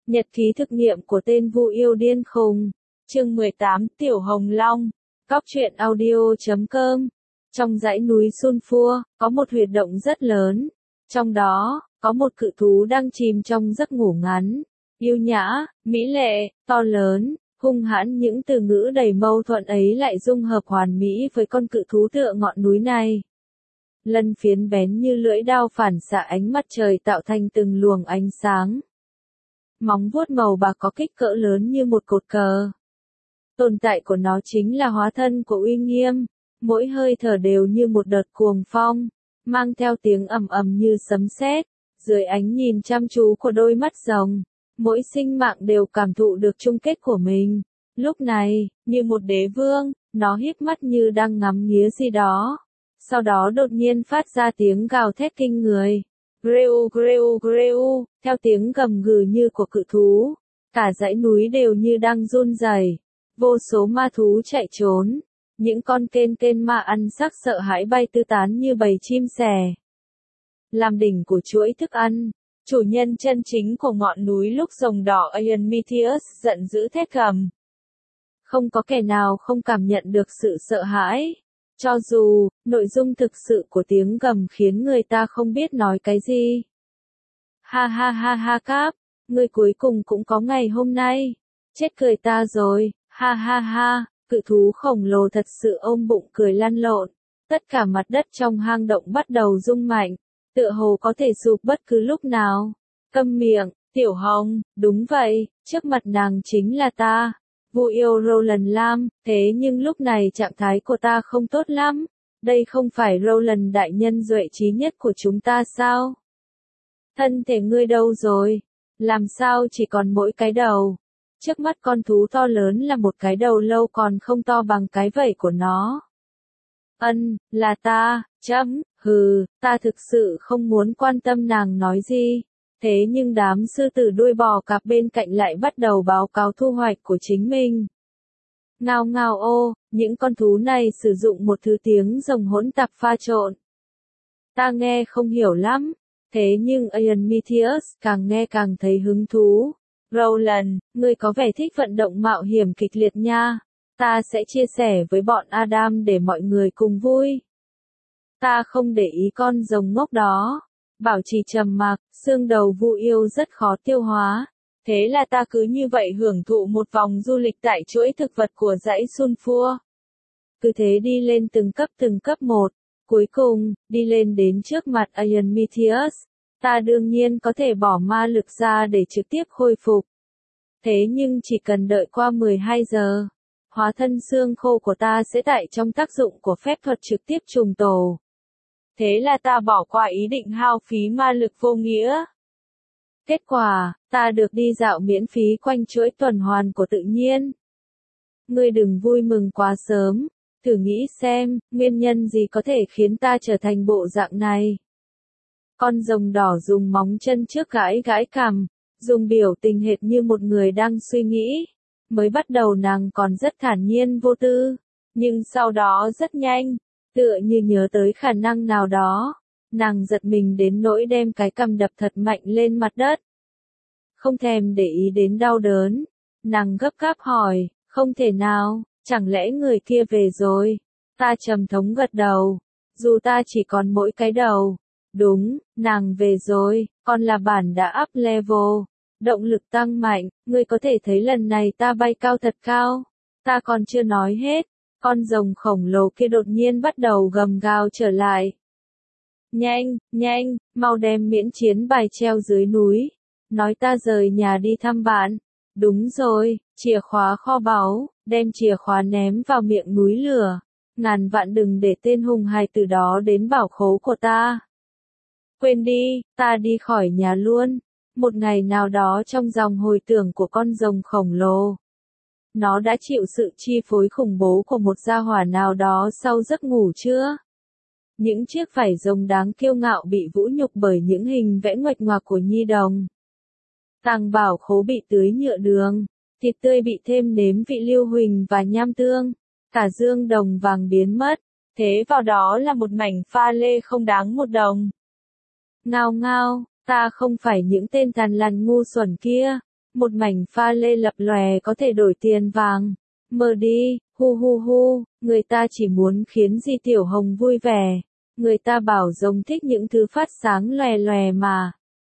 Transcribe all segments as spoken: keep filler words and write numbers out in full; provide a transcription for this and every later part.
Nhật ký thực nghiệm của tên Vu Yêu Điên Khùng. Chương mười tám, Tiểu Hồng Long. Góc truyện audio chấm com. Trong dãy núi Sunfua, có một huyệt động rất lớn. Trong đó, có một cự thú đang chìm trong giấc ngủ ngắn. Yêu nhã, mỹ lệ, to lớn, hung hãn, những từ ngữ đầy mâu thuẫn ấy lại dung hợp hoàn mỹ với con cự thú tựa ngọn núi này. Lân phiến bén như lưỡi dao phản xạ ánh mặt trời tạo thành từng luồng ánh sáng. Móng vuốt màu bạc có kích cỡ lớn như một cột cờ. Tồn tại của nó chính là hóa thân của uy nghiêm, mỗi hơi thở đều như một đợt cuồng phong, mang theo tiếng ầm ầm như sấm sét. Dưới ánh nhìn chăm chú của đôi mắt rồng, mỗi sinh mạng đều cảm thụ được chung kết của mình. Lúc này, như một đế vương, nó híp mắt như đang ngắm nghía gì đó. Sau đó đột nhiên phát ra tiếng gào thét kinh người. Greu greu greu, theo tiếng gầm gừ như của cự thú. Cả dãy núi đều như đang run rẩy. Vô số ma thú chạy trốn. Những con kên kên ma ăn xác sợ hãi bay tứ tán như bầy chim sẻ. Làm đỉnh của chuỗi thức ăn, chủ nhân chân chính của ngọn núi lúc rồng đỏ Iron Meteus giận dữ thét gầm. Không có kẻ nào không cảm nhận được sự sợ hãi. Cho dù, nội dung thực sự của tiếng gầm khiến người ta không biết nói cái gì. Ha ha ha ha Cáp, ngươi cuối cùng cũng có ngày hôm nay. Chết cười ta rồi, ha ha ha, cự thú khổng lồ thật sự ôm bụng cười lăn lộn. Tất cả mặt đất trong hang động bắt đầu rung mạnh, tựa hồ có thể sụp bất cứ lúc nào. Câm miệng, Tiểu Hồng, đúng vậy, trước mặt nàng chính là ta. Vu yêu Roland Lam, thế nhưng lúc này trạng thái của ta không tốt lắm. Đây không phải Roland đại nhân duệ trí nhất của chúng ta sao? Thân thể ngươi đâu rồi? Làm sao chỉ còn mỗi cái đầu? Trước mắt con thú to lớn là một cái đầu lâu còn không to bằng cái vảy của nó. Ân, là ta, chấm, hừ, ta thực sự không muốn quan tâm nàng nói gì. Thế nhưng đám sư tử đuôi bò cạp bên cạnh lại bắt đầu báo cáo thu hoạch của chính mình. Ngao ngao ô, những con thú này sử dụng một thứ tiếng rồng hỗn tạp pha trộn. Ta nghe không hiểu lắm, thế nhưng Iron Meteus càng nghe càng thấy hứng thú. Roland, ngươi có vẻ thích vận động mạo hiểm kịch liệt nha. Ta sẽ chia sẻ với bọn Adam để mọi người cùng vui. Ta không để ý con rồng ngốc đó. Bảo trì trầm mặc, xương đầu Vu yêu rất khó tiêu hóa. Thế là ta cứ như vậy hưởng thụ một vòng du lịch tại chuỗi thực vật của dãy Sunfua. Cứ thế đi lên từng cấp từng cấp một. Cuối cùng, đi lên đến trước mặt Iron Meteus. Ta đương nhiên có thể bỏ ma lực ra để trực tiếp khôi phục. Thế nhưng chỉ cần đợi qua mười hai giờ, hóa thân xương khô của ta sẽ tại trong tác dụng của phép thuật trực tiếp trùng tổ. Thế là ta bỏ qua ý định hao phí ma lực vô nghĩa. Kết quả, ta được đi dạo miễn phí quanh chuỗi tuần hoàn của tự nhiên. Ngươi đừng vui mừng quá sớm, thử nghĩ xem, nguyên nhân gì có thể khiến ta trở thành bộ dạng này. Con rồng đỏ dùng móng chân trước gãi gãi cằm, dùng biểu tình hệt như một người đang suy nghĩ. Mới bắt đầu nàng còn rất thản nhiên vô tư, nhưng sau đó rất nhanh. Tựa như nhớ tới khả năng nào đó, nàng giật mình đến nỗi đem cái cằm đập thật mạnh lên mặt đất. Không thèm để ý đến đau đớn, nàng gấp gáp hỏi, không thể nào, chẳng lẽ người kia về rồi? Ta trầm thống gật đầu, dù ta chỉ còn mỗi cái đầu. Đúng, nàng về rồi, còn là bản đã up level, động lực tăng mạnh, ngươi có thể thấy lần này ta bay cao thật cao. Ta còn chưa nói hết. Con rồng khổng lồ kia đột nhiên bắt đầu gầm gào trở lại. Nhanh, nhanh, mau đem miễn chiến bài treo dưới núi. Nói ta rời nhà đi thăm bạn. Đúng rồi, chìa khóa kho báu, đem chìa khóa ném vào miệng núi lửa. Ngàn vạn đừng để tên hùng hài từ đó đến bảo khố của ta. Quên đi, ta đi khỏi nhà luôn. Một ngày nào đó trong dòng hồi tưởng của con rồng khổng lồ. Nó đã chịu sự chi phối khủng bố của một gia hỏa nào đó sau giấc ngủ chưa? Những chiếc vảy rồng đáng kiêu ngạo bị vũ nhục bởi những hình vẽ nguệch ngoạc của nhi đồng. Tàng bảo khố bị tưới nhựa đường, thịt tươi bị thêm nếm vị lưu huỳnh và nham tương, cả dương đồng vàng biến mất, thế vào đó là một mảnh pha lê không đáng một đồng. Ngao ngao, ta không phải những tên tàn lằn ngu xuẩn kia. một mảnh pha lê lập lòe có thể đổi tiền vàng. Mơ đi, hu hu hu, người ta chỉ muốn khiến Di Tiểu Hồng vui vẻ. Người ta bảo rồng thích những thứ phát sáng lòe lòe mà.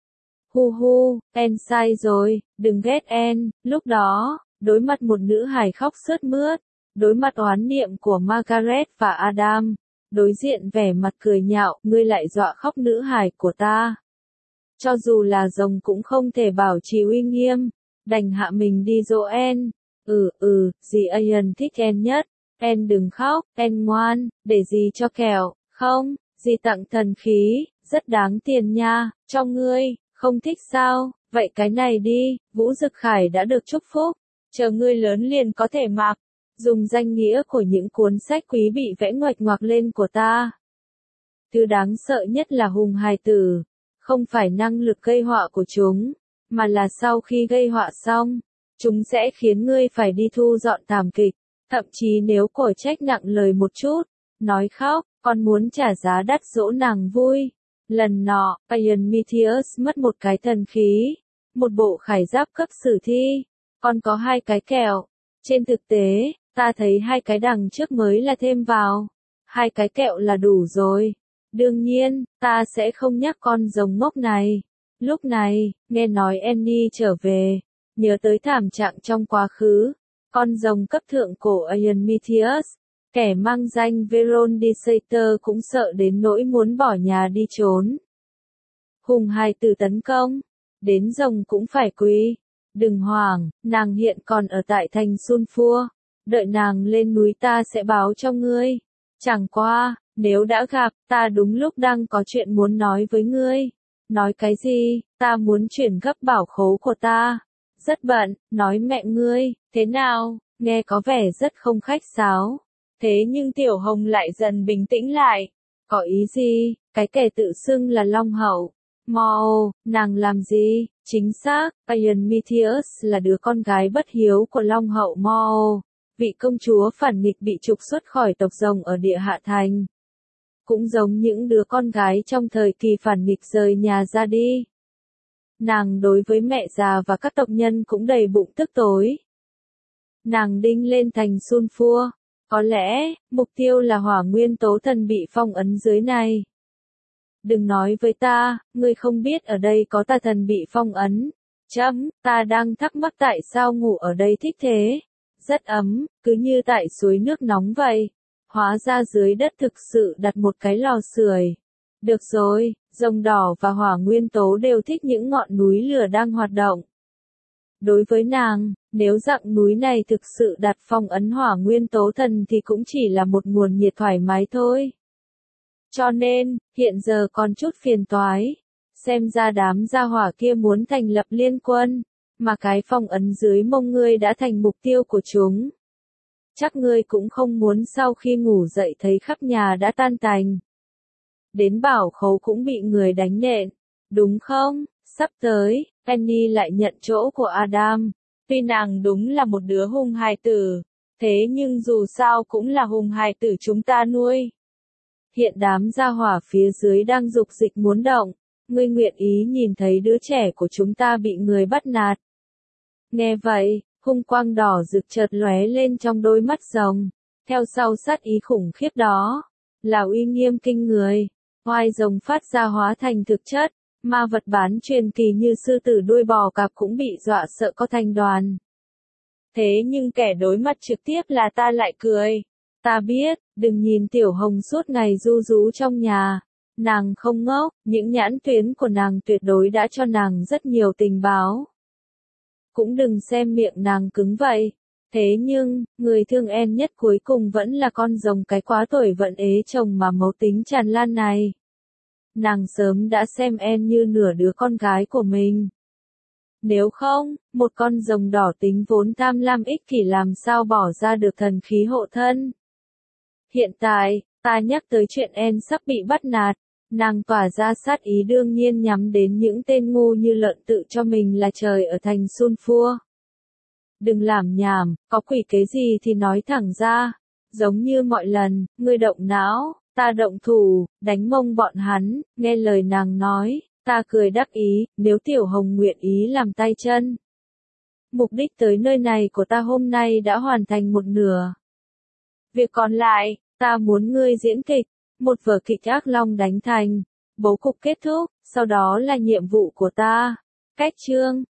Hu hu, en sai rồi, đừng ghét en. Lúc đó, đối mặt một nữ hài khóc sướt mướt, đối mặt oán niệm của Margaret và Adam, đối diện vẻ mặt cười nhạo, ngươi lại dọa khóc nữ hài của ta. Cho dù là rồng cũng không thể bảo trì uy nghiêm, đành hạ mình đi dỗ en. Ừ ừ, dì Ian thích en nhất, en đừng khóc, en ngoan, để dì cho kẹo, không, dì tặng thần khí, rất đáng tiền nha, cho ngươi, không thích sao, vậy cái này đi, Vũ Dực Khải đã được chúc phúc, chờ ngươi lớn liền có thể mặc, dùng danh nghĩa của những cuốn sách quý bị vẽ ngoạch ngoạc lên của ta. Thứ đáng sợ nhất là hùng hài tử, không phải năng lực gây họa của chúng, mà là sau khi gây họa xong, chúng sẽ khiến ngươi phải đi thu dọn thảm kịch, thậm chí nếu cổ trách nặng lời một chút, nói khóc, con muốn trả giá đắt dỗ nàng vui. Lần nọ, Ian Metheus mất một cái thần khí, một bộ khải giáp cấp sử thi, còn có hai cái kẹo. Trên thực tế, ta thấy hai cái đằng trước mới là thêm vào, hai cái kẹo là đủ rồi. Đương nhiên, ta sẽ không nhắc con rồng ngốc này. Lúc này, nghe nói Annie trở về, nhớ tới thảm trạng trong quá khứ, con rồng cấp thượng cổ Ian Metheus, kẻ mang danh Veron Decatur cũng sợ đến nỗi muốn bỏ nhà đi trốn. Hùng hài tử tấn công, đến rồng cũng phải quỳ. Đừng hoảng, nàng hiện còn ở tại thành Sulfur, đợi nàng lên núi ta sẽ báo cho ngươi. Chẳng qua, nếu đã gặp, ta đúng lúc đang có chuyện muốn nói với ngươi. Nói cái gì, ta muốn chuyển gấp bảo khố của ta. Rất bận, nói mẹ ngươi, thế nào, nghe có vẻ rất không khách sáo. Thế nhưng Tiểu Hồng lại dần bình tĩnh lại. Có ý gì, cái kẻ tự xưng là Long Hậu. Mò, nàng làm gì, chính xác, Ian Metheus là đứa con gái bất hiếu của Long Hậu Mò, vị công chúa phản nghịch bị trục xuất khỏi tộc rồng ở địa hạ thành. Cũng giống những đứa con gái trong thời kỳ phản nghịch rời nhà ra đi. Nàng đối với mẹ già và các tộc nhân cũng đầy bụng tức tối. Nàng đinh lên thành Sulfur, có lẽ, mục tiêu là hỏa nguyên tố thần bị phong ấn dưới này. Đừng nói với ta, ngươi không biết ở đây có tà thần bị phong ấn. Chấm, ta đang thắc mắc tại sao ngủ ở đây thích thế. Rất ấm, cứ như tại suối nước nóng vậy. Hóa ra dưới đất thực sự đặt một cái lò sưởi. Được rồi, rồng đỏ và hỏa nguyên tố đều thích những ngọn núi lửa đang hoạt động. Đối với nàng, nếu dạng núi này thực sự đặt phong ấn hỏa nguyên tố thần thì cũng chỉ là một nguồn nhiệt thoải mái thôi. Cho nên, hiện giờ còn chút phiền toái. Xem ra đám gia hỏa kia muốn thành lập liên quân, mà cái phong ấn dưới mông ngươi đã thành mục tiêu của chúng. Chắc ngươi cũng không muốn sau khi ngủ dậy thấy khắp nhà đã tan tành. Đến bảo khấu cũng bị người đánh nện, đúng không? Sắp tới, Penny lại nhận chỗ của Adam. Tuy nàng đúng là một đứa hung hài tử, thế nhưng dù sao cũng là hung hài tử chúng ta nuôi. Hiện đám gia hỏa phía dưới đang dục dịch muốn động, ngươi nguyện ý nhìn thấy đứa trẻ của chúng ta bị người bắt nạt. Nghe vậy, hung quang đỏ rực chợt lóe lên trong đôi mắt rồng, theo sau sát ý khủng khiếp đó, là uy nghiêm kinh người, oai rồng phát ra hóa thành thực chất, ma vật bán truyền kỳ như sư tử đuôi bò cạp cũng bị dọa sợ có thành đoàn. Thế nhưng kẻ đối mặt trực tiếp là ta lại cười. Ta biết, đừng nhìn Tiểu Hồng suốt ngày ru rú trong nhà. Nàng không ngốc, những nhãn tuyến của nàng tuyệt đối đã cho nàng rất nhiều tình báo. Cũng đừng xem miệng nàng cứng vậy. Thế nhưng, người thương en nhất cuối cùng vẫn là con rồng cái quá tuổi vận ế chồng mà mấu tính tràn lan này. Nàng sớm đã xem en như nửa đứa con gái của mình. Nếu không, một con rồng đỏ tính vốn tham lam ích kỷ làm sao bỏ ra được thần khí hộ thân. Hiện tại, ta nhắc tới chuyện en sắp bị bắt nạt, nàng tỏa ra sát ý đương nhiên nhắm đến những tên ngu như lợn tự cho mình là trời ở thành Sulfur. Đừng làm nhảm, có quỷ kế gì thì nói thẳng ra, giống như mọi lần, ngươi động não, ta động thủ, đánh mông bọn hắn, nghe lời nàng nói, ta cười đắc ý, nếu Tiểu Hồng nguyện ý làm tay chân. Mục đích tới nơi này của ta hôm nay đã hoàn thành một nửa. Việc còn lại, ta muốn ngươi diễn kịch, một vở kịch ác long đánh thành, bố cục kết thúc, sau đó là nhiệm vụ của ta. Cách chương